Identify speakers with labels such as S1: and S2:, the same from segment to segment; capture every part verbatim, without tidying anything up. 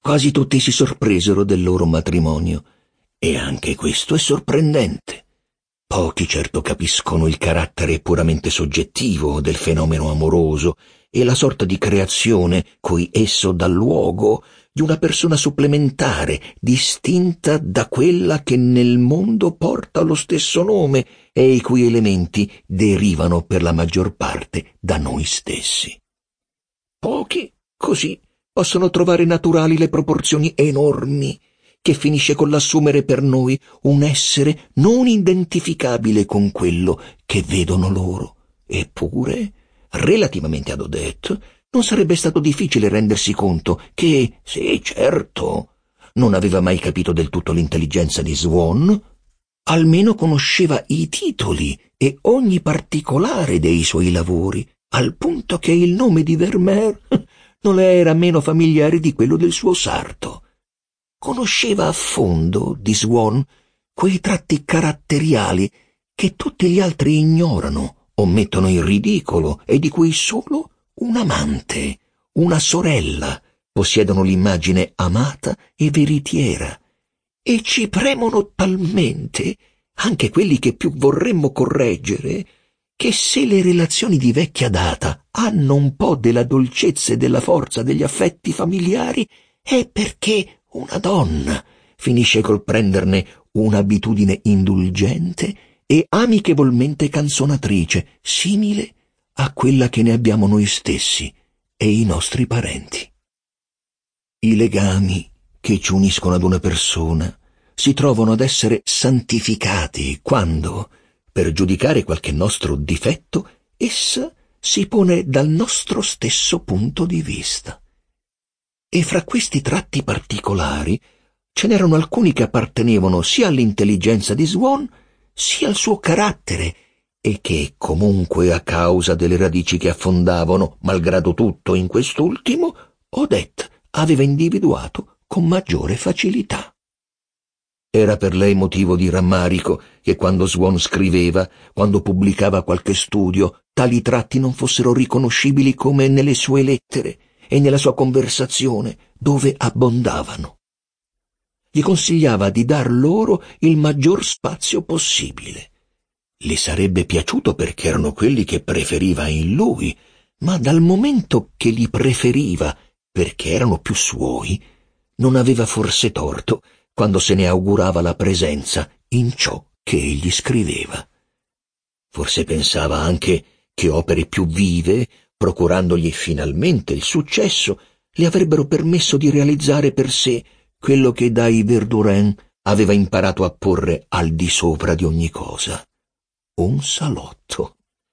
S1: Quasi tutti si sorpresero del loro matrimonio, e anche questo è sorprendente. Pochi certo capiscono il carattere puramente soggettivo del fenomeno amoroso e la sorta di creazione cui esso dà luogo di una persona supplementare, distinta da quella che nel mondo porta lo stesso nome e i cui elementi derivano per la maggior parte da noi stessi. Pochi, così, possono trovare naturali le proporzioni enormi che finisce con l'assumere per noi un essere non identificabile con quello che vedono loro. Eppure, relativamente ad Odette, non sarebbe stato difficile rendersi conto che, sì, certo, non aveva mai capito del tutto l'intelligenza di Swann, almeno conosceva i titoli e ogni particolare dei suoi lavori, al punto che il nome di Vermeer non le era meno familiare di quello del suo sarto. Conosceva a fondo di Swann quei tratti caratteriali che tutti gli altri ignorano o mettono in ridicolo e di cui solo un amante, una sorella possiedono l'immagine amata e veritiera, e ci premono talmente anche quelli che più vorremmo correggere, che se le relazioni di vecchia data hanno un po' della dolcezza e della forza degli affetti familiari, è perché una donna finisce col prenderne un'abitudine indulgente e amichevolmente canzonatrice, simile a quella che ne abbiamo noi stessi e i nostri parenti. I legami che ci uniscono ad una persona si trovano ad essere santificati quando, per giudicare qualche nostro difetto, essa si pone dal nostro stesso punto di vista. E fra questi tratti particolari ce n'erano alcuni che appartenevano sia all'intelligenza di Swann sia al suo carattere e che, comunque a causa delle radici che affondavano, malgrado tutto, in quest'ultimo, Odette aveva individuato con maggiore facilità. Era per lei motivo di rammarico che quando Swann scriveva, quando pubblicava qualche studio, tali tratti non fossero riconoscibili come nelle sue lettere e nella sua conversazione, dove abbondavano. Gli consigliava di dar loro il maggior spazio possibile. Le sarebbe piaciuto perché erano quelli che preferiva in lui, ma dal momento che li preferiva perché erano più suoi, non aveva forse torto quando se ne augurava la presenza in ciò che egli scriveva. Forse pensava anche che opere più vive, procurandogli finalmente il successo, le avrebbero permesso di realizzare per sé quello che dai Verdurin aveva imparato a porre al di sopra di ogni cosa: un salotto.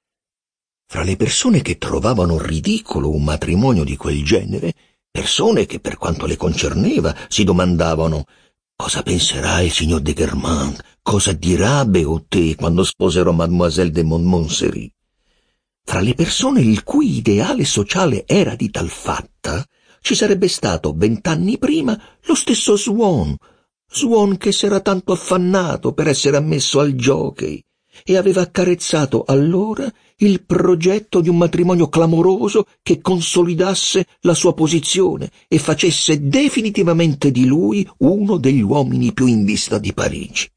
S1: Fra le persone che trovavano ridicolo un matrimonio di quel genere, persone che, per quanto le concerneva, si domandavano: cosa penserà il signor de Guermantes? Cosa dirà Beauté quando sposerò Mademoiselle de Montmorency? Fra le persone il cui ideale sociale era di tal fatta, ci sarebbe stato vent'anni prima lo stesso Swann, Swann che s'era tanto affannato per essere ammesso al jockey e aveva accarezzato allora il progetto di un matrimonio clamoroso che consolidasse la sua posizione e facesse definitivamente di lui uno degli uomini più in vista di Parigi.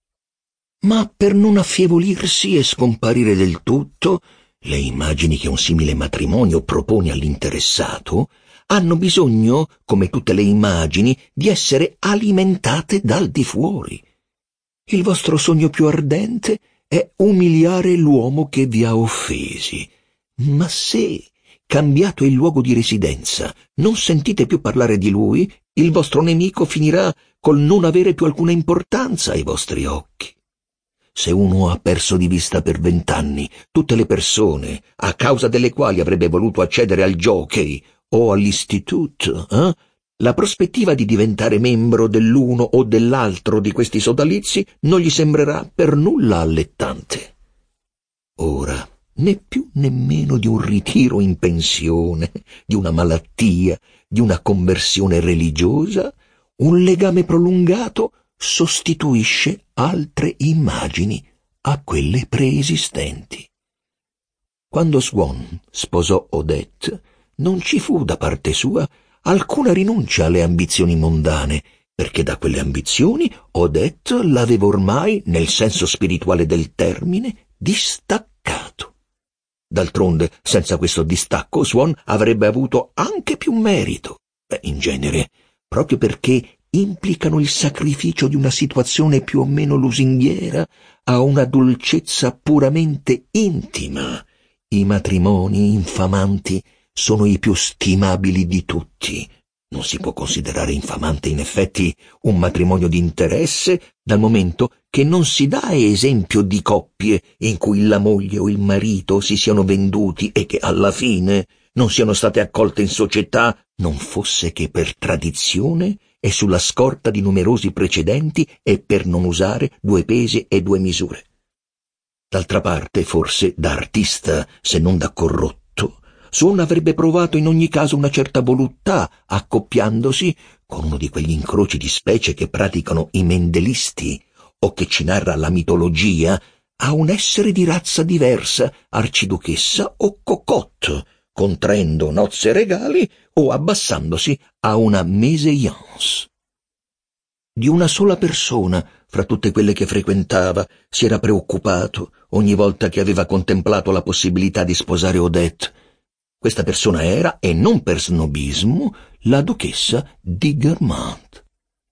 S1: Ma per non affievolirsi e scomparire del tutto, le immagini che un simile matrimonio propone all'interessato hanno bisogno, come tutte le immagini, di essere alimentate dal di fuori. Il vostro sogno più ardente è umiliare l'uomo che vi ha offesi. Ma se, cambiato il luogo di residenza, non sentite più parlare di lui, il vostro nemico finirà col non avere più alcuna importanza ai vostri occhi. Se uno ha perso di vista per vent'anni tutte le persone a causa delle quali avrebbe voluto accedere al jockey o all'istituto, eh? la prospettiva di diventare membro dell'uno o dell'altro di questi sodalizi non gli sembrerà per nulla allettante. Ora, né più nemmeno di un ritiro in pensione, di una malattia, di una conversione religiosa, un legame prolungato sostituisce altre immagini a quelle preesistenti. Quando Swann sposò Odette, non ci fu da parte sua alcuna rinuncia alle ambizioni mondane, perché da quelle ambizioni Odette l'aveva ormai, nel senso spirituale del termine, distaccato. D'altronde, senza questo distacco, Swann avrebbe avuto anche più merito. Beh, in genere, proprio perché implicano il sacrificio di una situazione più o meno lusinghiera a una dolcezza puramente intima. I matrimoni infamanti sono i più stimabili di tutti. Non si può considerare infamante in effetti un matrimonio di interesse, dal momento che non si dà esempio di coppie in cui la moglie o il marito si siano venduti e che alla fine non siano state accolte in società, non fosse che per tradizione e sulla scorta di numerosi precedenti e per non usare due pesi e due misure. D'altra parte, forse da artista, se non da corrotto, Swann avrebbe provato in ogni caso una certa voluttà, accoppiandosi con uno di quegli incroci di specie che praticano i mendelisti o che ci narra la mitologia, a un essere di razza diversa, arciduchessa o cocotte, contraendo nozze regali o abbassandosi a una mésalliance. Di una sola persona, fra tutte quelle che frequentava, si era preoccupato ogni volta che aveva contemplato la possibilità di sposare Odette. Questa persona era, e non per snobismo, la duchessa di Guermantes.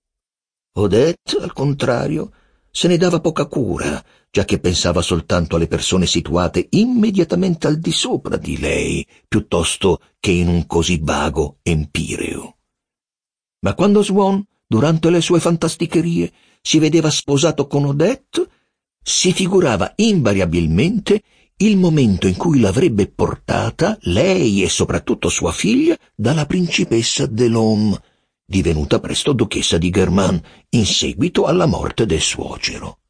S1: Odette, al contrario, se ne dava poca cura, già che pensava soltanto alle persone situate immediatamente al di sopra di lei, piuttosto che in un così vago empireo. Ma quando Swann, durante le sue fantasticherie, si vedeva sposato con Odette, si figurava invariabilmente il momento in cui l'avrebbe portata, lei e soprattutto sua figlia, dalla principessa de l'Homme, divenuta presto duchessa di Guermantes, in seguito alla morte del suocero.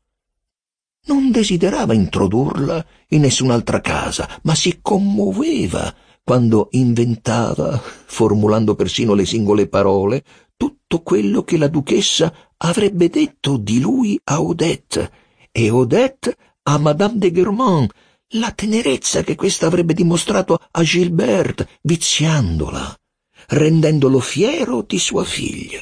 S1: Non desiderava introdurla in nessun'altra casa, ma si commuoveva quando inventava, formulando persino le singole parole, tutto quello che la duchessa avrebbe detto di lui a Odette, e Odette a Madame de Guermantes, la tenerezza che questa avrebbe dimostrato a Gilberte, viziandola, rendendolo fiero di sua figlia.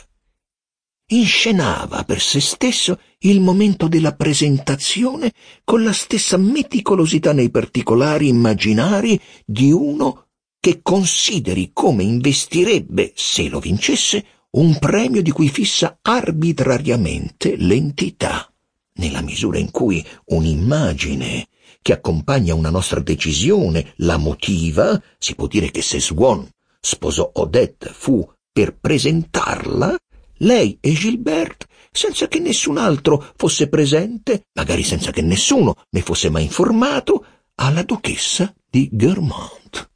S1: Inscenava per se stesso il momento della presentazione con la stessa meticolosità nei particolari immaginari di uno che consideri come investirebbe, se lo vincesse, un premio di cui fissa arbitrariamente l'entità, nella misura in cui un'immagine che accompagna una nostra decisione la motiva. Si può dire che se Swann sposò Odette fu per presentarla, lei e Gilberte, senza che nessun altro fosse presente, magari senza che nessuno ne fosse mai informato, alla duchessa di Guermantes.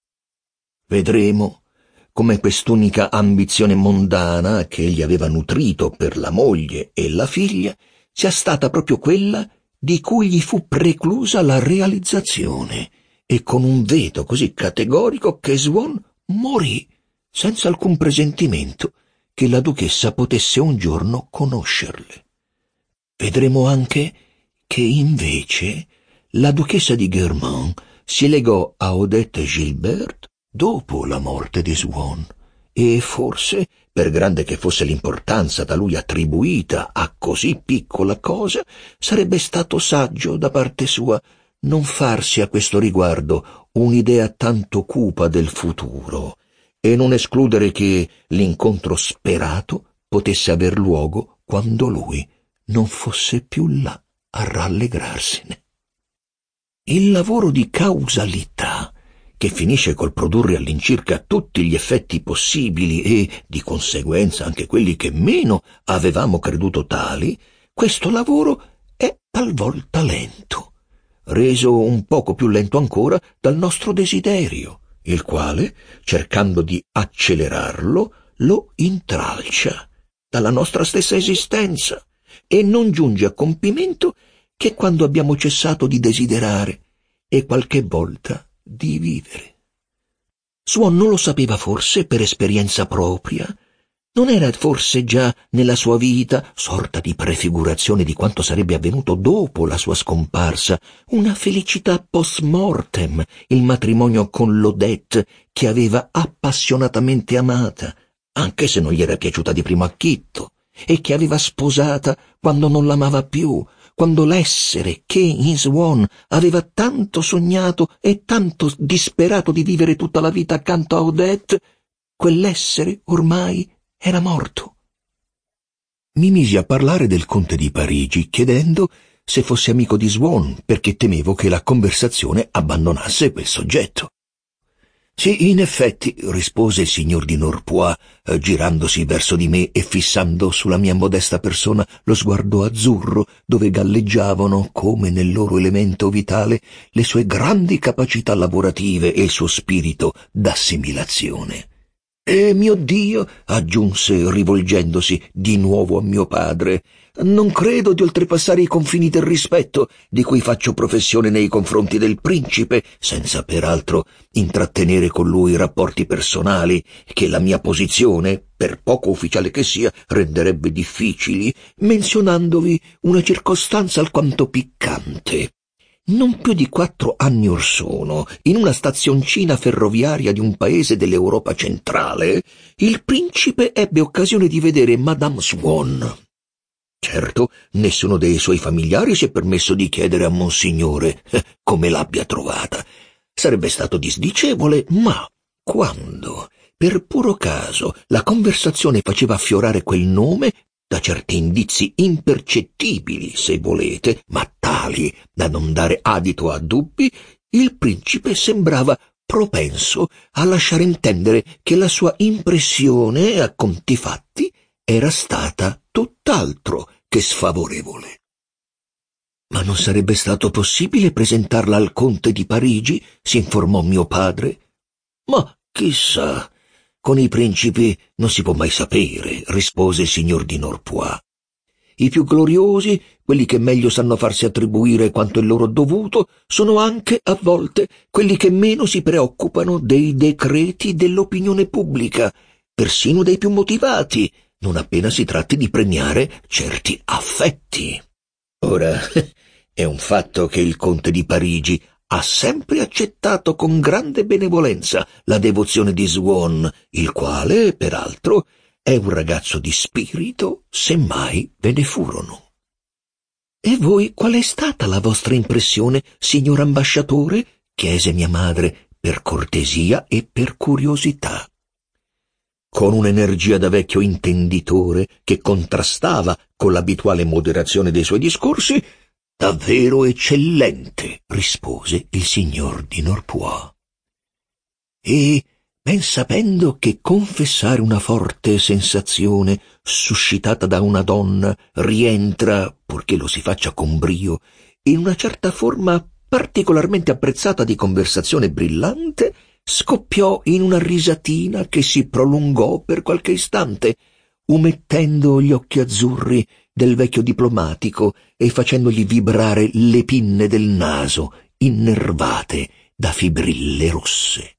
S1: Vedremo come quest'unica ambizione mondana che egli aveva nutrito per la moglie e la figlia sia stata proprio quella di cui gli fu preclusa la realizzazione, e con un veto così categorico che Swann morì senza alcun presentimento che la duchessa potesse un giorno conoscerle. Vedremo anche che invece la duchessa di Guermantes si legò a Odette Gilberte dopo la morte di Swann, e forse, per grande che fosse l'importanza da lui attribuita a così piccola cosa, sarebbe stato saggio da parte sua non farsi a questo riguardo un'idea tanto cupa del futuro, e non escludere che l'incontro sperato potesse aver luogo quando lui non fosse più là a rallegrarsene. Il lavoro di causalità, che finisce col produrre all'incirca tutti gli effetti possibili e, di conseguenza, anche quelli che meno avevamo creduto tali, questo lavoro è talvolta lento, reso un poco più lento ancora dal nostro desiderio, il quale, cercando di accelerarlo, lo intralcia dalla nostra stessa esistenza e non giunge a compimento che quando abbiamo cessato di desiderare e qualche volta di vivere. Swann non lo sapeva forse per esperienza propria? Non era forse già nella sua vita, sorta di prefigurazione di quanto sarebbe avvenuto dopo la sua scomparsa, una felicità post mortem, il matrimonio con l'Odette che aveva appassionatamente amata, anche se non gli era piaciuta di primo acchitto, e che aveva sposata quando non l'amava più, quando l'essere che in Swan aveva tanto sognato e tanto disperato di vivere tutta la vita accanto a Odette, quell'essere ormai era morto. Mi misi a parlare del conte di Parigi, chiedendo se fosse amico di Swan, perché temevo che la conversazione abbandonasse quel soggetto. «Sì, in effetti», rispose il signor di Norpois, eh, girandosi verso di me e fissando sulla mia modesta persona lo sguardo azzurro, dove galleggiavano, come nel loro elemento vitale, le sue grandi capacità lavorative e il suo spirito d'assimilazione. «E mio Dio», aggiunse rivolgendosi di nuovo a mio padre, «non credo di oltrepassare i confini del rispetto di cui faccio professione nei confronti del principe, senza peraltro intrattenere con lui rapporti personali che la mia posizione, per poco ufficiale che sia, renderebbe difficili, menzionandovi una circostanza alquanto piccante. Non più di quattro anni or sono, in una stazioncina ferroviaria di un paese dell'Europa centrale, il principe ebbe occasione di vedere Madame Swan. Certo, nessuno dei suoi familiari si è permesso di chiedere a Monsignore eh, come l'abbia trovata. Sarebbe stato disdicevole, ma quando, per puro caso, la conversazione faceva affiorare quel nome, da certi indizi impercettibili, se volete, ma tali da non dare adito a dubbi, il principe sembrava propenso a lasciare intendere che la sua impressione, a conti fatti, era stata tutt'altro che sfavorevole. «Ma non sarebbe stato possibile presentarla al conte di Parigi?» si informò mio padre. «Ma chissà, con i principi non si può mai sapere», rispose il signor di Norpois. «I più gloriosi, quelli che meglio sanno farsi attribuire quanto è loro dovuto, sono anche, a volte, quelli che meno si preoccupano dei decreti dell'opinione pubblica, persino dei più motivati, non appena si tratti di premiare certi affetti. Ora, è un fatto che il conte di Parigi ha sempre accettato con grande benevolenza la devozione di Swan, il quale, peraltro, è un ragazzo di spirito, se mai ve ne furono». «E voi qual è stata la vostra impressione, signor ambasciatore?» chiese mia madre, per cortesia e per curiosità. Con un'energia da vecchio intenditore che contrastava con l'abituale moderazione dei suoi discorsi, «Davvero eccellente», rispose il signor di Norpois. «E, ben sapendo che confessare una forte sensazione suscitata da una donna rientra, purché lo si faccia con brio, in una certa forma particolarmente apprezzata di conversazione brillante, scoppiò in una risatina che si prolungò per qualche istante, umettendo gli occhi azzurri del vecchio diplomatico e facendogli vibrare le pinne del naso, innervate da fibrille rosse.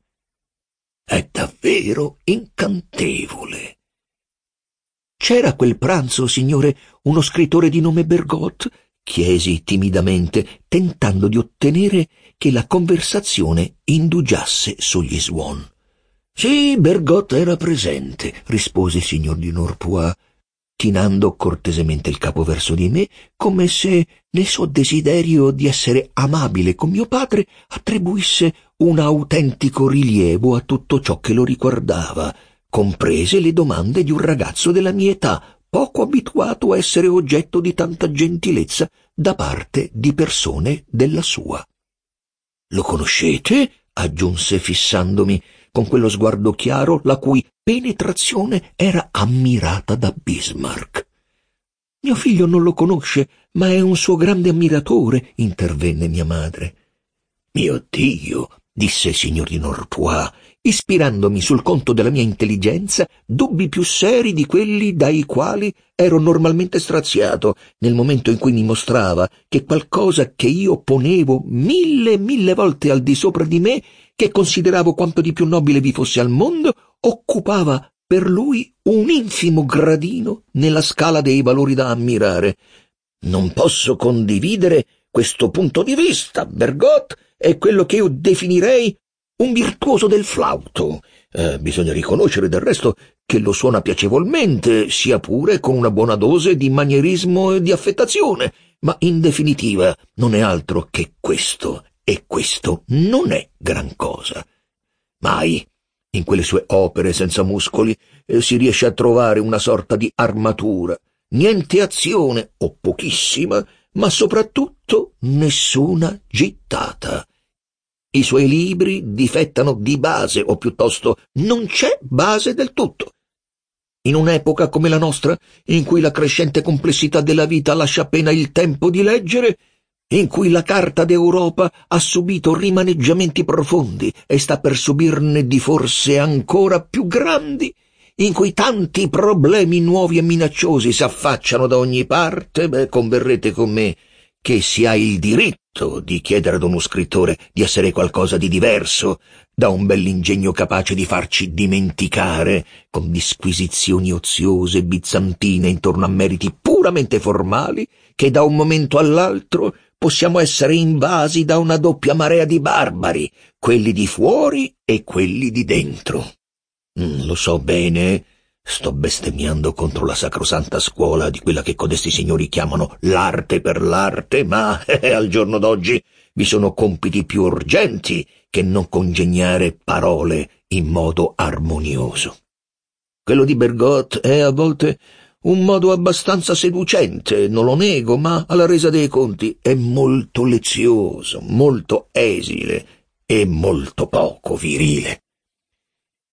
S1: È davvero incantevole». «C'era a quel pranzo, signore, uno scrittore di nome Bergotte?» chiesi timidamente, tentando di ottenere che la conversazione indugiasse sugli Swan. «Sì, Bergotte era presente», rispose il signor di Norpois, chinando cortesemente il capo verso di me, come se nel suo desiderio di essere amabile con mio padre attribuisse un autentico rilievo a tutto ciò che lo riguardava, comprese le domande di un ragazzo della mia età, poco abituato a essere oggetto di tanta gentilezza da parte di persone della sua. «Lo conoscete?» aggiunse fissandomi con quello sguardo chiaro la cui penetrazione era ammirata da Bismarck. «Mio figlio non lo conosce, ma è un suo grande ammiratore», intervenne mia madre. «Mio Dio», disse il signor di Norpois, ispirandomi sul conto della mia intelligenza dubbi più seri di quelli dai quali ero normalmente straziato nel momento in cui mi mostrava che qualcosa che io ponevo mille e mille volte al di sopra di me, che consideravo quanto di più nobile vi fosse al mondo, occupava per lui un infimo gradino nella scala dei valori da ammirare. «Non posso condividere questo punto di vista. Bergotte è quello che io definirei un virtuoso del flauto. Eh, bisogna riconoscere del resto che lo suona piacevolmente, sia pure con una buona dose di manierismo e di affettazione, ma in definitiva non è altro che questo, e questo non è gran cosa. Mai, in quelle sue opere senza muscoli, eh, si riesce a trovare una sorta di armatura, niente azione, o pochissima, ma soprattutto nessuna gittata. I suoi libri difettano di base, o piuttosto non c'è base del tutto. In un'epoca come la nostra, in cui la crescente complessità della vita lascia appena il tempo di leggere, in cui la Carta d'Europa ha subito rimaneggiamenti profondi e sta per subirne di forse ancora più grandi, in cui tanti problemi nuovi e minacciosi s'affacciano da ogni parte, beh, converrete con me che si ha il diritto di chiedere ad uno scrittore di essere qualcosa di diverso da un bell'ingegno capace di farci dimenticare, con disquisizioni oziose bizantine intorno a meriti puramente formali, che da un momento all'altro possiamo essere invasi da una doppia marea di barbari, quelli di fuori e quelli di dentro. Mm, lo so bene, sto bestemmiando contro la sacrosanta scuola di quella che codesti signori chiamano l'arte per l'arte, ma eh, al giorno d'oggi vi sono compiti più urgenti che non congegnare parole in modo armonioso. Quello di Bergotte è a volte un modo abbastanza seducente, non lo nego, ma alla resa dei conti è molto lezioso, molto esile e molto poco virile.